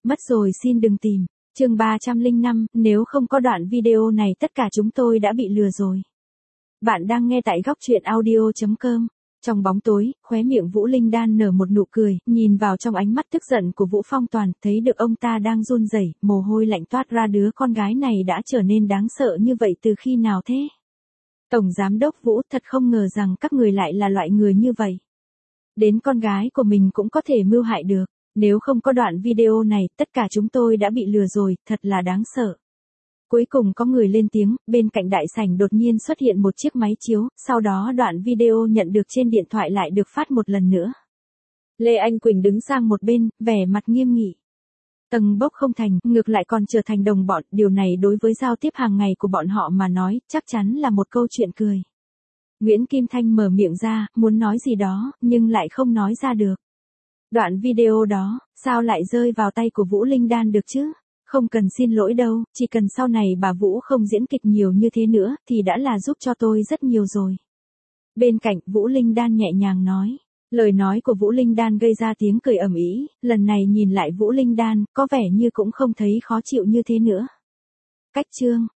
Mất rồi xin đừng tìm. Chương 305, nếu không có đoạn video này tất cả chúng tôi đã bị lừa rồi. Bạn đang nghe tại góc truyện audio.com. Trong bóng tối, khóe miệng Vũ Linh Đan nở một nụ cười, nhìn vào trong ánh mắt tức giận của Vũ Phong Toàn, thấy được ông ta đang run rẩy, mồ hôi lạnh toát ra. Đứa con gái này đã trở nên đáng sợ như vậy từ khi nào thế? Tổng giám đốc Vũ, thật không ngờ rằng các người lại là loại người như vậy. Đến con gái của mình cũng có thể mưu hại được. Nếu không có đoạn video này, tất cả chúng tôi đã bị lừa rồi, thật là đáng sợ. Cuối cùng có người lên tiếng, bên cạnh đại sảnh đột nhiên xuất hiện một chiếc máy chiếu, sau đó đoạn video nhận được trên điện thoại lại được phát một lần nữa. Lê Anh Quỳnh đứng sang một bên, vẻ mặt nghiêm nghị. Tầng bốc không thành, ngược lại còn trở thành đồng bọn, điều này đối với giao tiếp hàng ngày của bọn họ mà nói, chắc chắn là một câu chuyện cười. Nguyễn Kim Thanh mở miệng ra, muốn nói gì đó, nhưng lại không nói ra được. Đoạn video đó, sao lại rơi vào tay của Vũ Linh Đan được chứ? Không cần xin lỗi đâu, chỉ cần sau này bà Vũ không diễn kịch nhiều như thế nữa, thì đã là giúp cho tôi rất nhiều rồi. Bên cạnh, Vũ Linh Đan nhẹ nhàng nói. Lời nói của Vũ Linh Đan gây ra tiếng cười ầm ĩ, lần này nhìn lại Vũ Linh Đan, có vẻ như cũng không thấy khó chịu như thế nữa. Cách chương